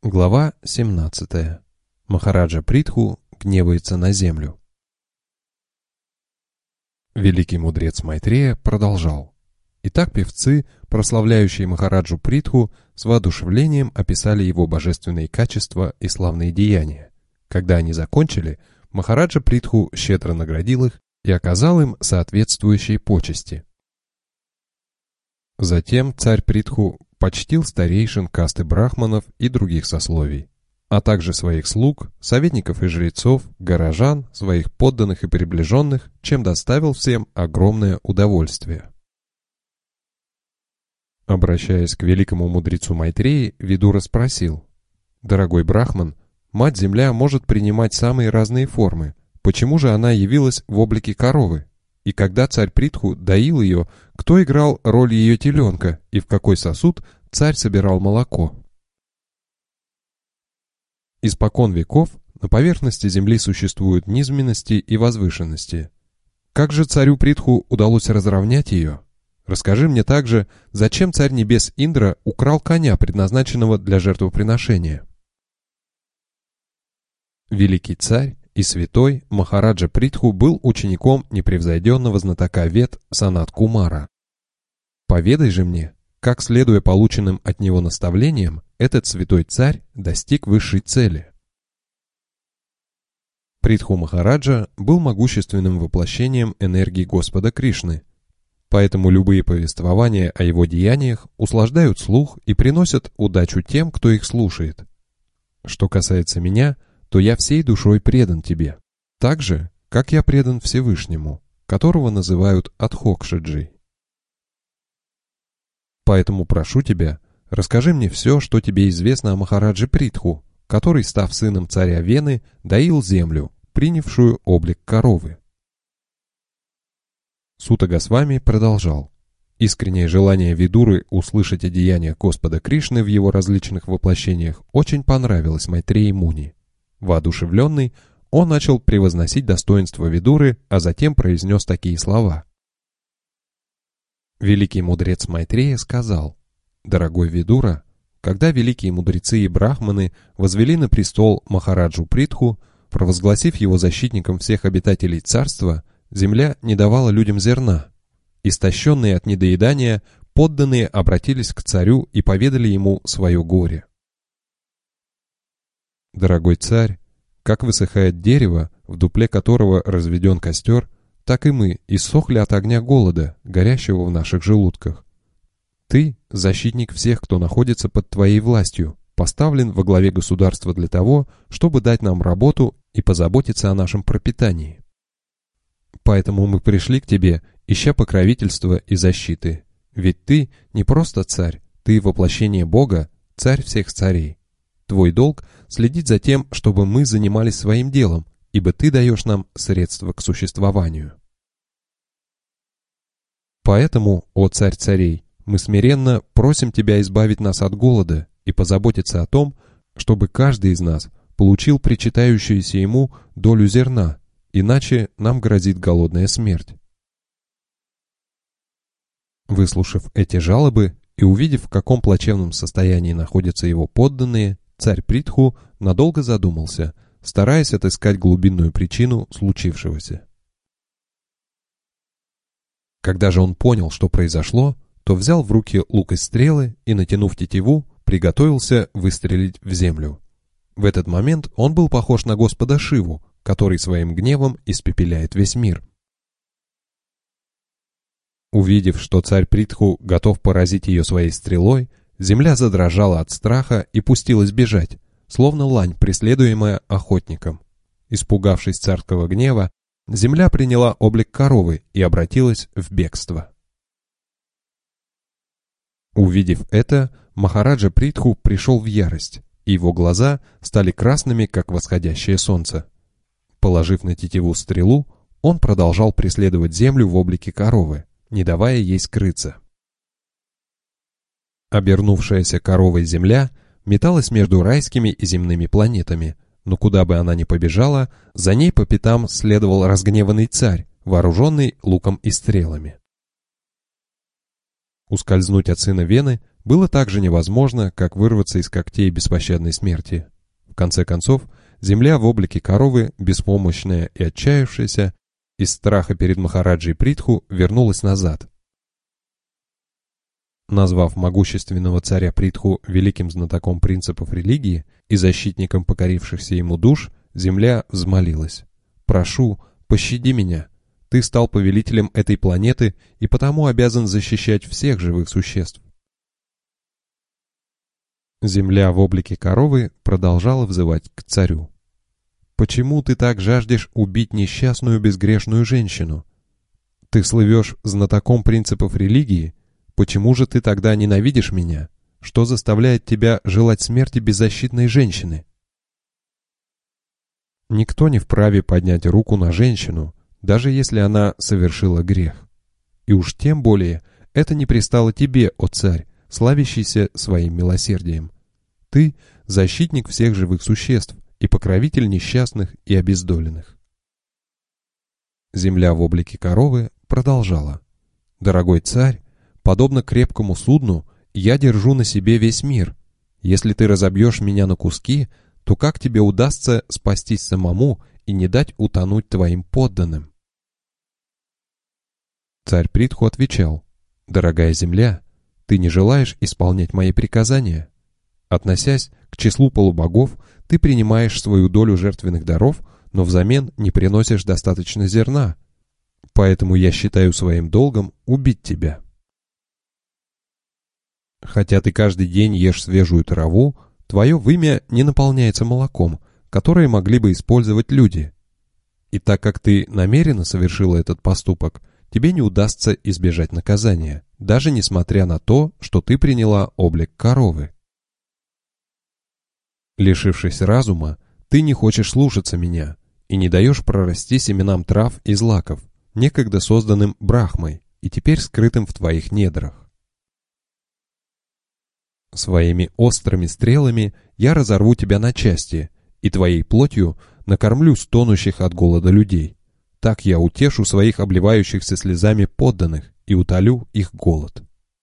Глава 17. Махараджа Притху гневается на землю. Великий мудрец Майтрея продолжал. Итак, певцы, прославляющие Махараджу Притху, с воодушевлением описали его божественные качества и славные деяния. Когда они закончили, Махараджа Притху щедро наградил их и оказал им соответствующие почести. Затем царь Притху почтил старейшин касты брахманов и других сословий, а также своих слуг, советников и жрецов, горожан, своих подданных и приближенных, чем доставил всем огромное удовольствие. Обращаясь к великому мудрецу Майтреи, Видура спросил: «Дорогой брахман, Мать-Земля может принимать самые разные формы. Почему же она явилась в облике коровы? И когда царь Притху доил ее, кто играл роль ее теленка и в какой сосуд царь собирал молоко?» Испокон веков на поверхности земли существуют низменности и возвышенности. Как же царю Притху удалось разровнять ее? Расскажи мне также, зачем царь небес Индра украл коня, предназначенного для жертвоприношения? Великий царь и святой Махараджа Притху был учеником непревзойденного знатока Вед Санат-Кумара. Поведай же мне, как, следуя полученным от него наставлениям, этот святой царь достиг высшей цели. Притху Махараджа был могущественным воплощением энергии Господа Кришны, поэтому любые повествования о его деяниях услаждают слух и приносят удачу тем, кто их слушает. Что касается меня, то я всей душой предан тебе, так же, как я предан Всевышнему, которого называют Адхокшаджи. Поэтому прошу тебя, расскажи мне все, что тебе известно о Махарадже Притху, который, став сыном царя Вены, доил землю, принявшую облик коровы. Сута Госвами продолжал. Искреннее желание Видуры услышать о деяниях Господа Кришны в его различных воплощениях очень понравилось Майтреи Муни. Воодушевленный, он начал превозносить достоинство Видуры, а затем произнес такие слова. Великий мудрец Майтрея сказал: «Дорогой Видура, когда великие мудрецы и брахманы возвели на престол Махараджу Притху, провозгласив его защитником всех обитателей царства, земля не давала людям зерна. Истощенные от недоедания, подданные обратились к царю и поведали ему свое горе. Дорогой царь, как высыхает дерево, в дупле которого разведен костер, так и мы иссохли от огня голода, горящего в наших желудках. Ты, защитник всех, кто находится под твоей властью, поставлен во главе государства для того, чтобы дать нам работу и позаботиться о нашем пропитании. Поэтому мы пришли к тебе, ища покровительства и защиты. Ведь ты не просто царь, ты воплощение Бога, царь всех царей. Твой долг — следить за тем, чтобы мы занимались своим делом, ибо ты даешь нам средства к существованию. Поэтому, о царь царей, мы смиренно просим тебя избавить нас от голода и позаботиться о том, чтобы каждый из нас получил причитающуюся ему долю зерна, иначе нам грозит голодная смерть». Выслушав эти жалобы и увидев, в каком плачевном состоянии находятся его подданные, царь Притху надолго задумался, стараясь отыскать глубинную причину случившегося. Когда же он понял, что произошло, то взял в руки лук и стрелы и, натянув тетиву, приготовился выстрелить в землю. В этот момент он был похож на Господа Шиву, который своим гневом испепеляет весь мир. Увидев, что царь Притху готов поразить ее своей стрелой, земля задрожала от страха и пустилась бежать, словно лань, преследуемая охотником. Испугавшись царского гнева, земля приняла облик коровы и обратилась в бегство. Увидев это, Махараджа Притху пришел в ярость, и его глаза стали красными, как восходящее солнце. Положив на тетиву стрелу, он продолжал преследовать землю в облике коровы, не давая ей скрыться. Обернувшаяся коровой земля металась между райскими и земными планетами, но куда бы она ни побежала, за ней по пятам следовал разгневанный царь, вооруженный луком и стрелами. Ускользнуть от сына Вены было так же невозможно, как вырваться из когтей беспощадной смерти. В конце концов, земля в облике коровы, беспомощная и отчаявшаяся, из страха перед Махараджей Притху вернулась назад. Назвав могущественного царя Притху великим знатоком принципов религии и защитником покорившихся ему душ, земля взмолилась: «Прошу, пощади меня. Ты стал повелителем этой планеты и потому обязан защищать всех живых существ». Земля в облике коровы продолжала взывать к царю: «Почему ты так жаждешь убить несчастную безгрешную женщину? Ты слывешь знатоком принципов религии. Почему же ты тогда ненавидишь меня? Что заставляет тебя желать смерти беззащитной женщины?» Никто не вправе поднять руку на женщину, даже если она совершила грех. И уж тем более это не пристало тебе, о царь, славящийся своим милосердием. Ты — защитник всех живых существ и покровитель несчастных и обездоленных. Земля в облике коровы продолжала: «Дорогой царь, подобно крепкому судну, я держу на себе весь мир. Если ты разобьешь меня на куски, то как тебе удастся спастись самому и не дать утонуть твоим подданным?» Царь Притху отвечал: «Дорогая земля, ты не желаешь исполнять мои приказания. Относясь к числу полубогов, ты принимаешь свою долю жертвенных даров, но взамен не приносишь достаточно зерна. Поэтому я считаю своим долгом убить тебя. Хотя ты каждый день ешь свежую траву, твое вымя не наполняется молоком, которое могли бы использовать люди. И так как ты намеренно совершила этот поступок, тебе не удастся избежать наказания, даже несмотря на то, что ты приняла облик коровы. Лишившись разума, ты не хочешь слушаться меня и не даешь прорасти семенам трав и злаков, некогда созданным Брахмой и теперь скрытым в твоих недрах. Своими острыми стрелами я разорву тебя на части, и твоей плотью накормлю стонущих от голода людей. Так я утешу своих обливающихся слезами подданных и утолю их голод».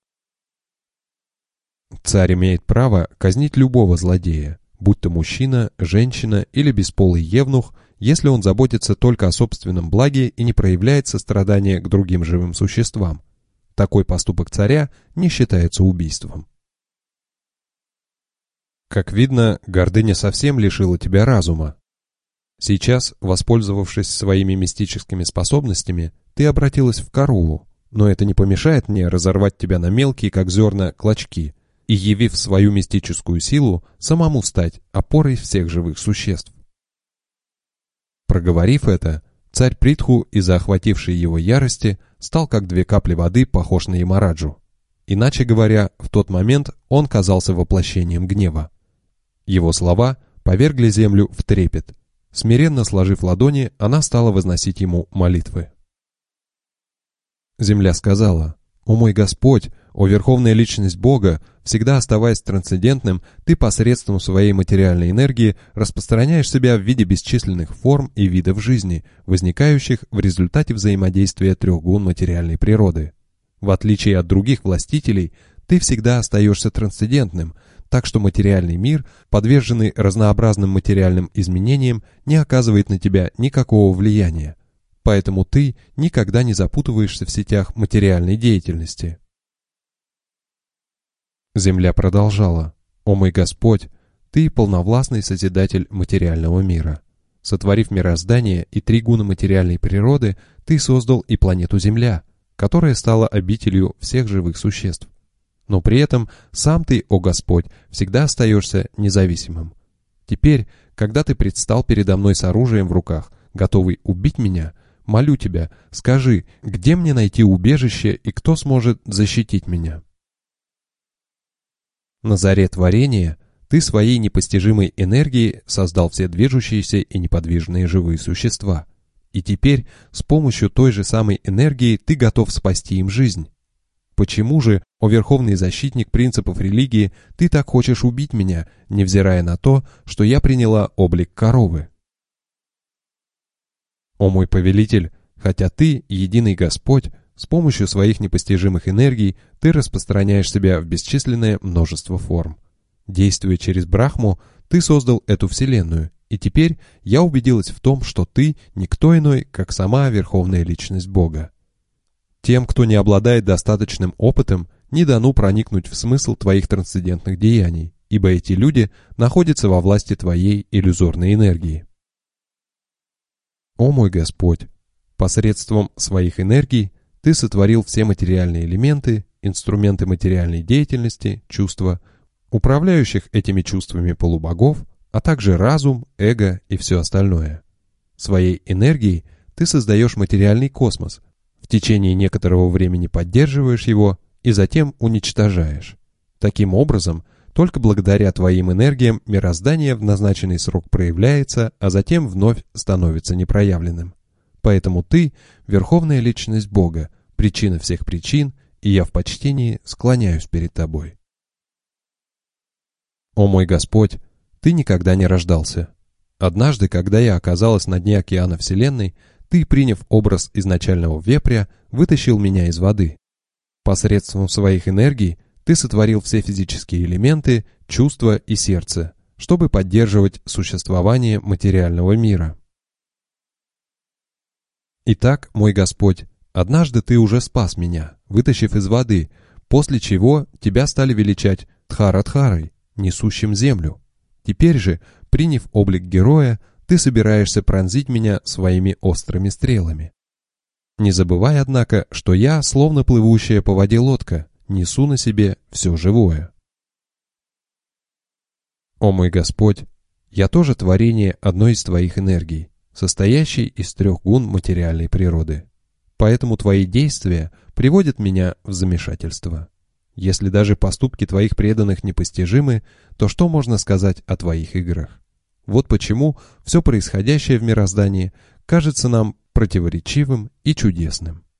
Царь имеет право казнить любого злодея, будь то мужчина, женщина или бесполый евнух, если он заботится только о собственном благе и не проявляет сострадания к другим живым существам. Такой поступок царя не считается убийством. Как видно, гордыня совсем лишила тебя разума. Сейчас, воспользовавшись своими мистическими способностями, ты обратилась в корову, но это не помешает мне разорвать тебя на мелкие, как зерна, клочки, и, явив свою мистическую силу, самому стать опорой всех живых существ. Проговорив это, царь Притху из-за охватившей его ярости стал как две капли воды похож на Ямараджу. Иначе говоря, в тот момент он казался воплощением гнева. Его слова повергли землю в трепет. Смиренно сложив ладони, она стала возносить ему молитвы. Земля сказала: «О мой Господь, о Верховная Личность Бога, всегда оставаясь трансцендентным, ты посредством своей материальной энергии распространяешь себя в виде бесчисленных форм и видов жизни, возникающих в результате взаимодействия трех гун материальной природы. В отличие от других властителей, ты всегда остаешься трансцендентным, так что материальный мир, подверженный разнообразным материальным изменениям, не оказывает на тебя никакого влияния. Поэтому ты никогда не запутываешься в сетях материальной деятельности». Земля продолжала: «О мой Господь, ты полновластный Созидатель материального мира. Сотворив мироздание и три гуна материальной природы, ты создал и планету Земля, которая стала обителью всех живых существ. Но при этом сам ты, о Господь, всегда остаешься независимым. Теперь, когда ты предстал передо мной с оружием в руках, готовый убить меня, молю тебя, скажи, где мне найти убежище и кто сможет защитить меня?» На заре творения ты своей непостижимой энергией создал все движущиеся и неподвижные живые существа. И теперь с помощью той же самой энергии ты готов спасти им жизнь. Почему же, о Верховный Защитник принципов религии, ты так хочешь убить меня, невзирая на то, что я приняла облик коровы? О мой повелитель, хотя ты, единый Господь, с помощью своих непостижимых энергий ты распространяешь себя в бесчисленное множество форм. Действуя через Брахму, ты создал эту вселенную, и теперь я убедилась в том, что ты никто иной, как сама Верховная Личность Бога. Тем, кто не обладает достаточным опытом, не дано проникнуть в смысл твоих трансцендентных деяний, ибо эти люди находятся во власти твоей иллюзорной энергии. О мой Господь! Посредством своих энергий ты сотворил все материальные элементы, инструменты материальной деятельности, чувства, управляющих этими чувствами полубогов, а также разум, эго и все остальное. Своей энергией ты создаешь материальный космос, в течение некоторого времени поддерживаешь его и затем уничтожаешь. Таким образом, только благодаря твоим энергиям мироздание в назначенный срок проявляется, а затем вновь становится непроявленным. Поэтому ты — Верховная Личность Бога, причина всех причин, и я в почтении склоняюсь перед тобой. О мой Господь, ты никогда не рождался. Однажды, когда я оказалась на дне океана Вселенной, ты, приняв образ изначального вепря, вытащил меня из воды. Посредством своих энергий ты сотворил все физические элементы, чувства и сердце, чтобы поддерживать существование материального мира. Итак, мой Господь, однажды ты уже спас меня, вытащив из воды, после чего тебя стали величать Дхарадхарой, несущим землю. Теперь же, приняв облик героя, ты собираешься пронзить меня своими острыми стрелами. Не забывай, однако, что я, словно плывущая по воде лодка, несу на себе все живое. О мой Господь, я тоже творение одной из твоих энергий, состоящей из 3 гун материальной природы. Поэтому твои действия приводят меня в замешательство. Если даже поступки твоих преданных непостижимы, то что можно сказать о твоих играх? Вот почему все происходящее в мироздании кажется нам противоречивым и чудесным.